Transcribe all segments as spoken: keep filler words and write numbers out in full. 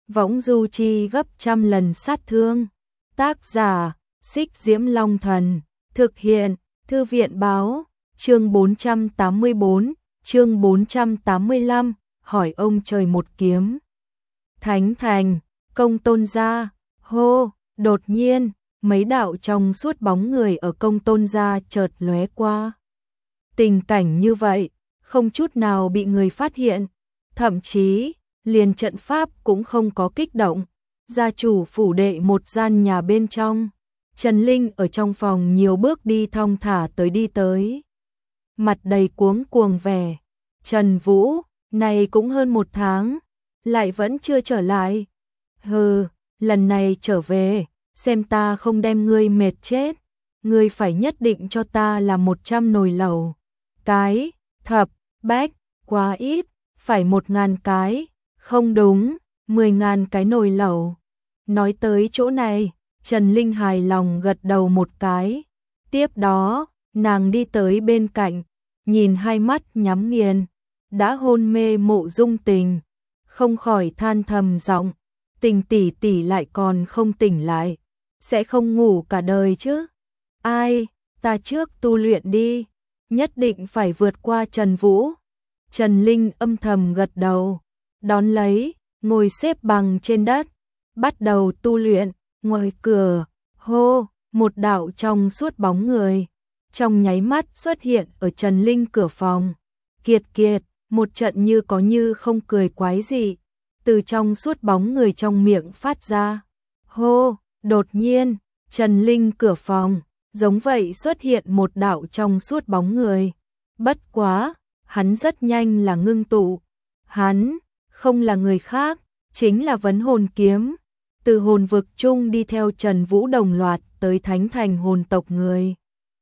võng du chi gấp trăm lần sát thương. Tác giả, Xích Diễm Long Thần, thực hiện, Thư viện báo, chương bốn trăm tám mươi bốn, chương bốn trăm tám mươi lăm, hỏi ông trời một kiếm. Thánh thành, Công Tôn gia, hô, đột nhiên, mấy đạo trong suốt bóng người ở Công Tôn gia chợt lóe qua. Tình cảnh như vậy, không chút nào bị người phát hiện, thậm chí, liền trận pháp cũng không có kích động. Gia chủ phủ đệ một gian nhà bên trong, Trần Linh ở trong phòng nhiều bước đi thong thả tới đi tới. Mặt đầy cuống cuồng vẻ, Trần Vũ, này cũng hơn một tháng, lại vẫn chưa trở lại. Hừ, lần này trở về, xem ta không đem ngươi mệt chết, ngươi phải nhất định cho ta là một trăm nồi lẩu. Cái, thập, bách, quá ít, phải một ngàn cái, không đúng, mười ngàn cái nồi lẩu. Nói tới chỗ này, Trần Linh hài lòng gật đầu một cái. Tiếp đó, nàng đi tới bên cạnh, nhìn hai mắt nhắm nghiền, đã hôn mê Mộ Dung Tình, không khỏi than thầm giọng, Tình tỷ tỷ lại còn không tỉnh lại, sẽ không ngủ cả đời chứ? Ai, ta trước tu luyện đi, nhất định phải vượt qua Trần Vũ. Trần Linh âm thầm gật đầu, đón lấy, ngồi xếp bằng trên đất, bắt đầu tu luyện. Ngoài cửa, hô, một đạo trong suốt bóng người, trong nháy mắt xuất hiện ở Trần Linh cửa phòng. Kiệt kiệt, một trận như có như không cười quái dị, từ trong suốt bóng người trong miệng phát ra. Hô, đột nhiên, Trần Linh cửa phòng, giống vậy xuất hiện một đạo trong suốt bóng người. Bất quá, hắn rất nhanh là ngưng tụ. Hắn, không là người khác, chính là Vấn Hồn Kiếm. Từ hồn vực chung đi theo Trần Vũ đồng loạt tới thánh thành hồn tộc người.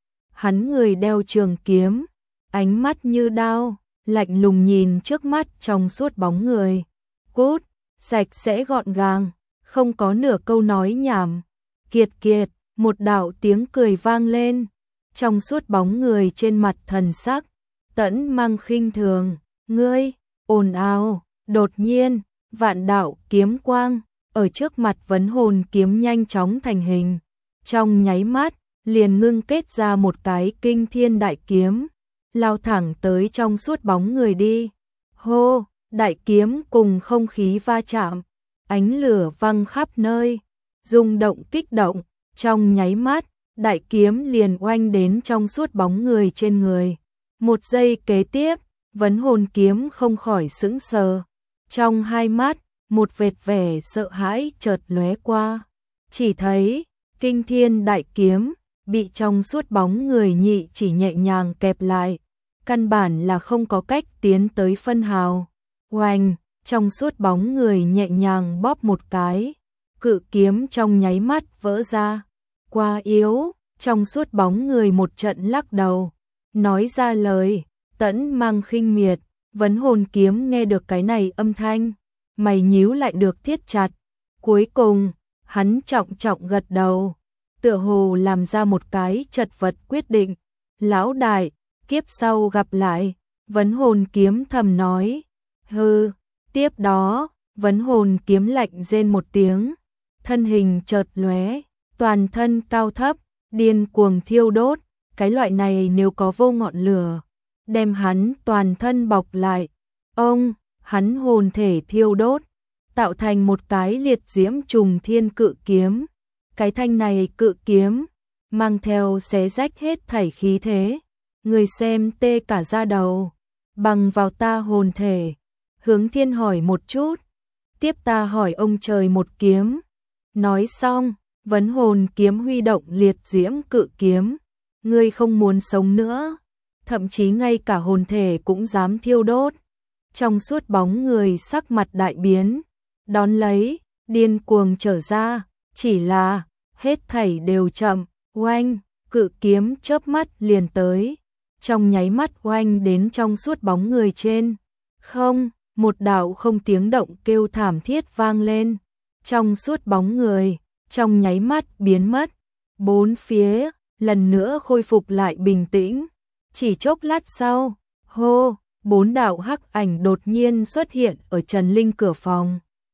Hắn người đeo trường kiếm, ánh mắt như đao, lạnh lùng nhìn trước mắt trong suốt bóng người. Cút, sạch sẽ gọn gàng, không có nửa câu nói nhảm. Kiệt kiệt, một đạo tiếng cười vang lên, trong suốt bóng người trên mặt thần sắc, tẫn mang khinh thường, ngươi, ồn ào, đột nhiên, vạn đạo kiếm quang. Ở trước mặt Vấn Hồn Kiếm nhanh chóng thành hình, trong nháy mắt, liền ngưng kết ra một cái kinh thiên đại kiếm, lao thẳng tới trong suốt bóng người đi. Hô, đại kiếm cùng không khí va chạm, ánh lửa văng khắp nơi, rung động kích động, trong nháy mắt, đại kiếm liền oanh đến trong suốt bóng người trên người. Một giây kế tiếp, Vấn Hồn Kiếm không khỏi sững sờ, trong hai mắt, một vệt vẻ sợ hãi chợt lóe qua, chỉ thấy kinh thiên đại kiếm bị trong suốt bóng người nhị chỉ nhẹ nhàng kẹp lại, căn bản là không có cách tiến tới phân hào. Oanh, trong suốt bóng người nhẹ nhàng bóp một cái, cự kiếm trong nháy mắt vỡ ra. Quá yếu, trong suốt bóng người một trận lắc đầu, nói ra lời tẫn mang khinh miệt. Vấn Hồn Kiếm nghe được cái này âm thanh, mày nhíu lại được thiết chặt. Cuối cùng, hắn trọng trọng gật đầu, tựa hồ làm ra một cái chật vật quyết định. Lão đại, kiếp sau gặp lại, Vấn Hồn Kiếm thầm nói. Hừ, tiếp đó, Vấn Hồn Kiếm lạnh rên một tiếng, thân hình chợt lóe, toàn thân cao thấp, điên cuồng thiêu đốt, cái loại này nếu có vô ngọn lửa, đem hắn toàn thân bọc lại. Ông, hắn hồn thể thiêu đốt, tạo thành một cái liệt diễm trùng thiên cự kiếm. Cái thanh này cự kiếm, mang theo xé rách hết thảy khí thế, người xem tê cả da đầu. Bằng vào ta hồn thể, Hướng Thiên hỏi một chút, tiếp ta hỏi ông trời một kiếm. Nói xong, Vấn Hồn Kiếm huy động liệt diễm cự kiếm. Ngươi không muốn sống nữa, thậm chí ngay cả hồn thể cũng dám thiêu đốt. Trong suốt bóng người sắc mặt đại biến, đón lấy, điên cuồng trở ra, chỉ là, hết thảy đều chậm. Oanh, cự kiếm chớp mắt liền tới, trong nháy mắt oanh đến trong suốt bóng người trên. Không, một đạo không tiếng động kêu thảm thiết vang lên, trong suốt bóng người, trong nháy mắt biến mất. Bốn phía, lần nữa khôi phục lại bình tĩnh. Chỉ chốc lát sau, hô, bốn đạo hắc ảnh đột nhiên xuất hiện ở Trần Linh cửa phòng.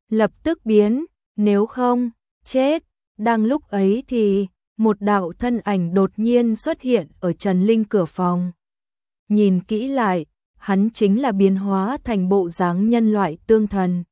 lập tức biến, nếu không, chết. Đang lúc ấy thì, một đạo thân ảnh đột nhiên xuất hiện ở Trần Linh cửa phòng. Nhìn kỹ lại, hắn chính là biến hóa thành bộ dáng nhân loại tương thần.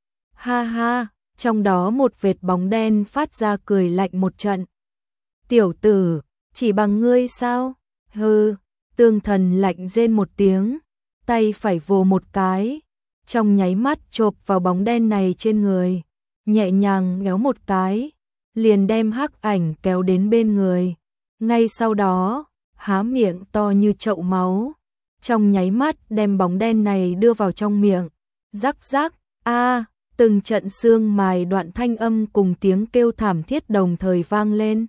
Ha ha, trong đó một vệt bóng đen phát ra cười lạnh một trận. Tiểu tử, chỉ bằng ngươi sao? Hừ, tương thần lạnh rên một tiếng, tay phải vồ một cái, trong nháy mắt chộp vào bóng đen này trên người, nhẹ nhàng méo một cái, liền đem hắc ảnh kéo đến bên người. Ngay sau đó, há miệng to như chậu máu, trong nháy mắt đem bóng đen này đưa vào trong miệng. Rắc rắc, a, từng trận xương mài đoạn thanh âm cùng tiếng kêu thảm thiết đồng thời vang lên.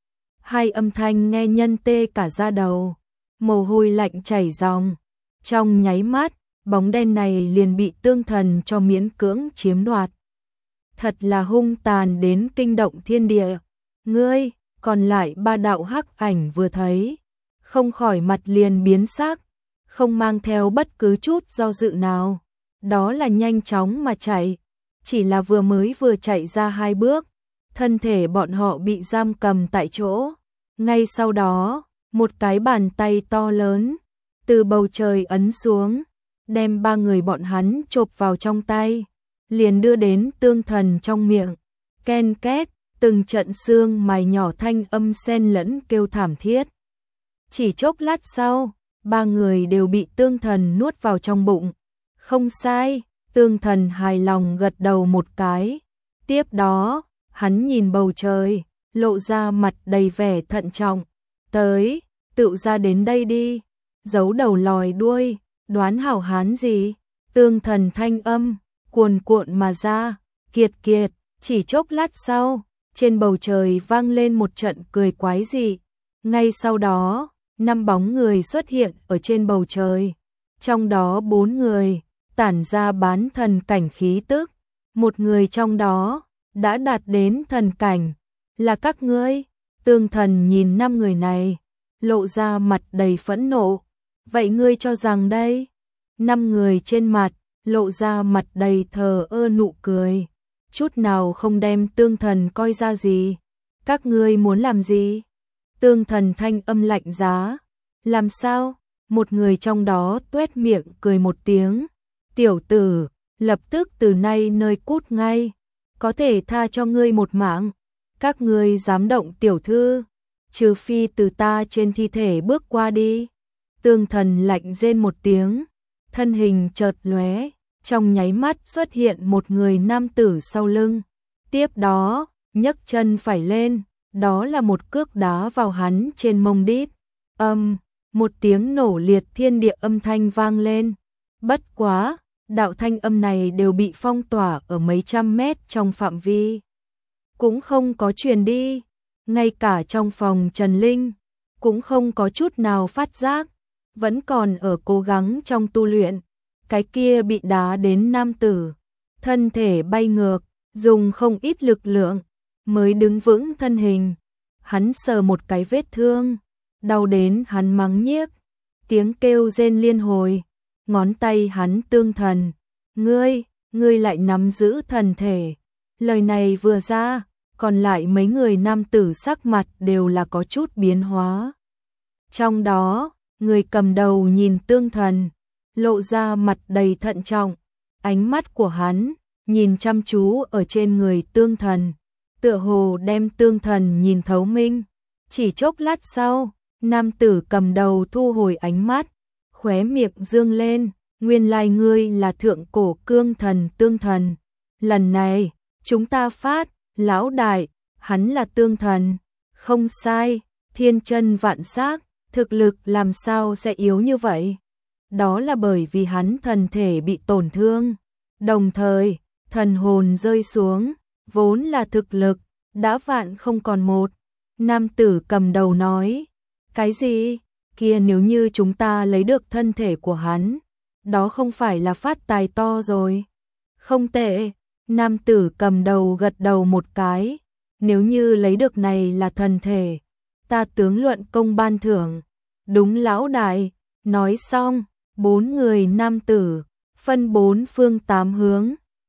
Hai âm thanh nghe nhân tê cả da đầu, mồ hôi lạnh chảy ròng. Trong nháy mắt, bóng đen này liền bị tương thần cho miễn cưỡng chiếm đoạt. Thật là hung tàn đến kinh động thiên địa. Ngươi, còn lại ba đạo hắc ảnh vừa thấy, không khỏi mặt liền biến sắc, không mang theo bất cứ chút do dự nào. Đó là nhanh chóng mà chạy, chỉ là vừa mới vừa chạy ra hai bước, thân thể bọn họ bị giam cầm tại chỗ. Ngay sau đó, một cái bàn tay to lớn từ bầu trời ấn xuống, đem ba người bọn hắn chộp vào trong tay, liền đưa đến tương thần trong miệng. Ken két, từng trận xương mài nhỏ thanh âm xen lẫn kêu thảm thiết. Chỉ chốc lát sau, ba người đều bị tương thần nuốt vào trong bụng. Không sai, tương thần hài lòng gật đầu một cái. Tiếp đó, hắn nhìn bầu trời, lộ ra mặt đầy vẻ thận trọng. Tới, tự ra đến đây đi, giấu đầu lòi đuôi, đoán hảo hán gì? Tương thần thanh âm, cuồn cuộn mà ra, kiệt kiệt, chỉ chốc lát sau, trên bầu trời vang lên một trận cười quái dị. Ngay sau đó, năm bóng người xuất hiện ở trên bầu trời, trong đó bốn người tản ra bán thần cảnh khí tức, một người trong đó đã đạt đến thần cảnh. Là các ngươi? Tương thần nhìn năm người này, lộ ra mặt đầy phẫn nộ. Vậy ngươi cho rằng đây? Năm người trên mặt, lộ ra mặt đầy thờ ơ nụ cười, chút nào không đem tương thần coi ra gì. Các ngươi muốn làm gì? Tương thần thanh âm lạnh giá. Làm sao? Một người trong đó tuét miệng cười một tiếng. Tiểu tử, lập tức từ nay nơi cút ngay, có thể tha cho ngươi một mạng. Các ngươi dám động tiểu thư, trừ phi từ ta trên thi thể bước qua đi. Tương thần lạnh rên một tiếng, thân hình chợt lóe, trong nháy mắt xuất hiện một người nam tử sau lưng. Tiếp đó, nhấc chân phải lên, đó là một cước đá vào hắn trên mông đít. Âm, um, một tiếng nổ liệt thiên địa âm thanh vang lên. Bất quá, đạo thanh âm này đều bị phong tỏa ở mấy trăm mét trong phạm vi, cũng không có truyền đi. Ngay cả trong phòng Trần Linh cũng không có chút nào phát giác, vẫn còn ở cố gắng trong tu luyện. Cái kia bị đá đến nam tử, thân thể bay ngược, dùng không ít lực lượng mới đứng vững thân hình. Hắn sờ một cái vết thương, đau đến hắn mắng nhiếc, tiếng kêu rên liên hồi. Ngón tay hắn tương thần, ngươi, ngươi lại nắm giữ thần thể. Lời này vừa ra, còn lại mấy người nam tử sắc mặt đều là có chút biến hóa. Trong đó, người cầm đầu nhìn tương thần, lộ ra mặt đầy thận trọng, ánh mắt của hắn nhìn chăm chú ở trên người tương thần, tựa hồ đem tương thần nhìn thấu minh. Chỉ chốc lát sau, nam tử cầm đầu thu hồi ánh mắt, khóe miệng dương lên, nguyên lai ngươi là thượng cổ cương thần tương thần. Lần này, chúng ta phát, lão đại, hắn là tương thần. Không sai, thiên chân vạn xác, thực lực làm sao sẽ yếu như vậy? Đó là bởi vì hắn thần thể bị tổn thương, đồng thời, thần hồn rơi xuống, vốn là thực lực, đã vạn không còn một. Nam tử cầm đầu nói, cái gì? Kia nếu như chúng ta lấy được thân thể của hắn, đó không phải là phát tài to rồi. Không tệ, nam tử cầm đầu gật đầu một cái, nếu như lấy được này là thần thể, ta tướng luận công ban thưởng. Đúng lão đại. Nói xong, bốn người nam tử, phân bốn phương tám hướng,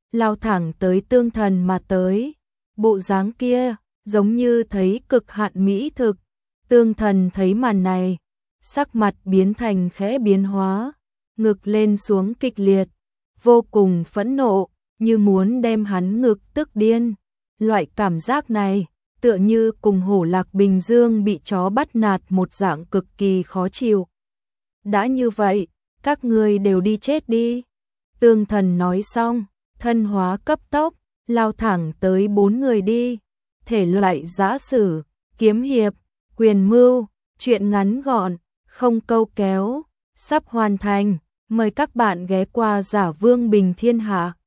lao thẳng tới Tương Thần mà tới. Bộ dáng kia, giống như thấy cực hạn mỹ thực. Tương Thần thấy màn này, sắc mặt biến thành khẽ biến hóa, ngực lên xuống kịch liệt, vô cùng phẫn nộ, như muốn đem hắn ngực tức điên. Loại cảm giác này, tựa như cùng hổ lạc Bình Dương bị chó bắt nạt một dạng cực kỳ khó chịu. Đã như vậy, các ngươi đều đi chết đi. Tương Thần nói xong, thân hóa cấp tốc, lao thẳng tới bốn người đi. Thể loại giã sử, kiếm hiệp, quyền mưu, truyện ngắn gọn, không câu kéo, sắp hoàn thành. Mời các bạn ghé qua Giả Vương Bình Thiên Hạ.